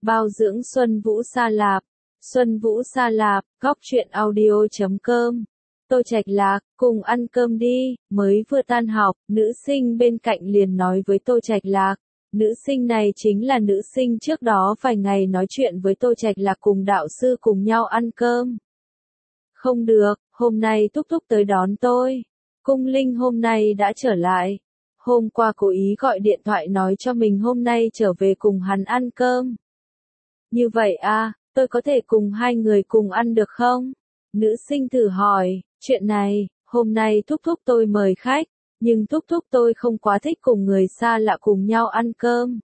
Bao dưỡng Xuân Vũ Sa Lạp. Xuân Vũ Sa Lạp, góc truyện audio.com. Tô Trạch Lạc, cùng ăn cơm đi. Mới vừa tan học, nữ sinh bên cạnh liền nói với Tô Trạch Lạc. Nữ sinh này chính là nữ sinh trước đó vài ngày nói chuyện với Tô Trạch Lạc cùng đạo sư cùng nhau ăn cơm. Không được, hôm nay Thúc Thúc tới đón tôi. Cung Linh hôm nay đã trở lại. Hôm qua cố ý gọi điện thoại nói cho mình hôm nay trở về cùng hắn ăn cơm. Như vậy à, tôi có thể cùng hai người cùng ăn được không? Nữ sinh thử hỏi, chuyện này, hôm nay Thúc Thúc tôi mời khách, nhưng Thúc Thúc tôi không quá thích cùng người xa lạ cùng nhau ăn cơm.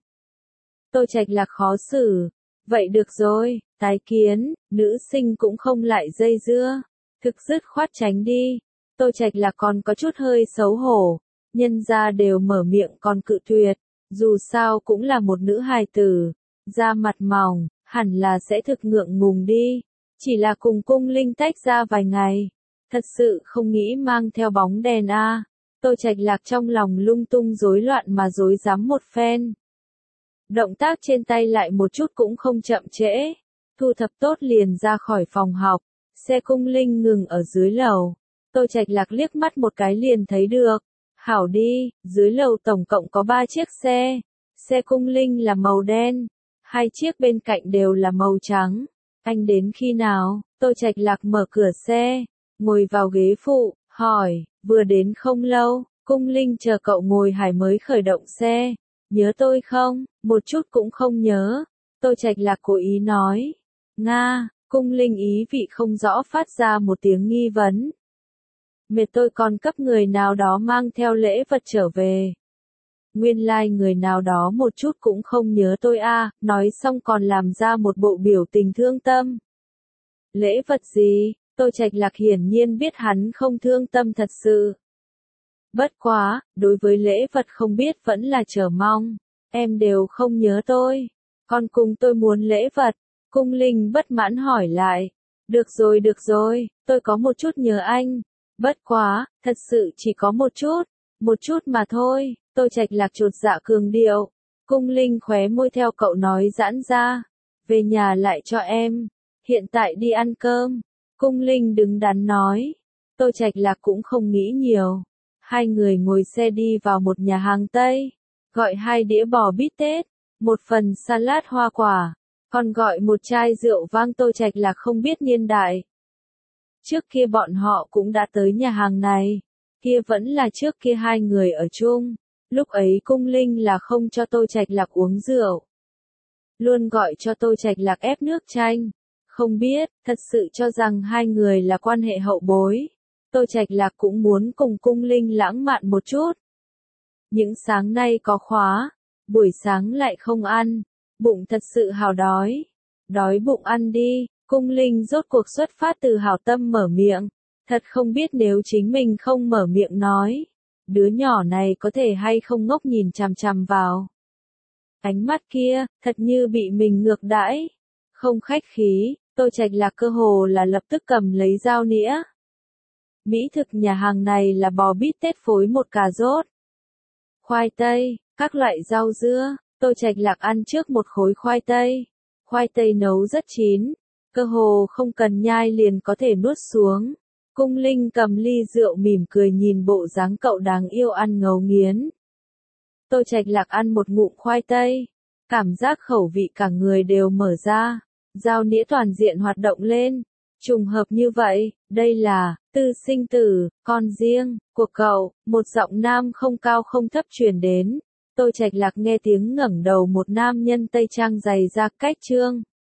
Tô Trạch Lạc khó xử. Vậy được rồi, tái kiến. Nữ sinh cũng không lại dây dưa. Thực dứt khoát tránh đi. Tô Trạch Lạc còn có chút hơi xấu hổ. Nhân gia đều mở miệng còn cự tuyệt. Dù sao cũng là một nữ hài tử. Da mặt mỏng, hẳn là sẽ thực ngượng ngùng đi. Chỉ là cùng Cung Linh tách ra vài ngày. Thật sự không nghĩ mang theo bóng đèn a. Tô Trạch Lạc trong lòng lung tung rối loạn mà rối rắm một phen. Động tác trên tay lại một chút cũng không chậm trễ. Thu thập tốt liền ra khỏi phòng học. Xe Cung Linh ngừng ở dưới lầu. Tô Trạch Lạc liếc mắt một cái liền thấy được. Hảo đi, dưới lầu tổng cộng có 3 chiếc xe. Xe Cung Linh là màu đen. 2 chiếc bên cạnh đều là màu trắng. Anh đến khi nào? Tô Trạch Lạc mở cửa xe. Ngồi vào ghế phụ, hỏi, vừa đến không lâu. Cung Linh chờ cậu ngồi hải mới khởi động xe. Nhớ tôi không? Một chút cũng không nhớ. Tô Trạch Lạc cố ý nói. Nga, Cung Linh ý vị không rõ phát ra một tiếng nghi vấn. Mệt tôi còn cấp người nào đó mang theo lễ vật trở về. Nguyên lai người nào đó một chút cũng không nhớ tôi a, nói xong còn làm ra một bộ biểu tình thương tâm. Lễ vật gì? Tô Trạch Lạc hiển nhiên biết hắn không thương tâm thật sự. Bất quá, đối với lễ vật không biết vẫn là chờ mong. Em đều không nhớ tôi. Còn cùng tôi muốn lễ vật. Cung Linh bất mãn hỏi lại. Được rồi, tôi có một chút nhớ anh. Bất quá, thật sự chỉ có một chút mà thôi. Tô Trạch Lạc chột dạ cường điệu. Cung Linh khóe môi theo cậu nói giãn ra. Về nhà lại cho em. Hiện tại đi ăn cơm. Cung Linh đứng đắn nói. Tô Trạch Lạc cũng không nghĩ nhiều. Hai người ngồi xe đi vào một nhà hàng Tây. Gọi 2 đĩa bò bít tết. Một phần salad hoa quả. Còn gọi một chai rượu vang. Tô Trạch Lạc không biết niên đại. Trước kia bọn họ cũng đã tới nhà hàng này. Kia vẫn là trước kia hai người ở chung. Lúc ấy Cung Linh là không cho Tô Trạch Lạc uống rượu. Luôn gọi cho Tô Trạch Lạc ép nước chanh. Không biết, thật sự cho rằng hai người là quan hệ hậu bối. Tô Trạch Lạc cũng muốn cùng Cung Linh lãng mạn một chút. Những sáng nay có khóa. Buổi sáng lại không ăn. Bụng thật sự hào đói. Đói bụng ăn đi. Cung Linh rốt cuộc xuất phát từ hảo tâm mở miệng. Thật không biết nếu chính mình không mở miệng nói. Đứa nhỏ này có thể hay không ngốc nhìn chằm chằm vào. Ánh mắt kia, thật như bị mình ngược đãi. Không khách khí, Tô Trạch Lạc cơ hồ là lập tức cầm lấy dao nĩa. Mỹ thực nhà hàng này là bò bít tết phối một cà rốt. Khoai tây, các loại rau dưa. Tô Trạch Lạc ăn trước một khối khoai tây. Khoai tây nấu rất chín. Cơ hồ không cần nhai liền có thể nuốt xuống. Cung Linh cầm ly rượu mỉm cười nhìn bộ dáng cậu đáng yêu ăn ngấu nghiến. Tô Trạch Lạc ăn một ngụm khoai tây. Cảm giác khẩu vị cả người đều mở ra. Dao nĩa toàn diện hoạt động lên. Trùng hợp như vậy, đây là, tư sinh tử, con riêng, của cậu. Một giọng nam không cao không thấp truyền đến. Tô Trạch Lạc nghe tiếng ngẩng đầu một nam nhân tây trang dày da cách trương.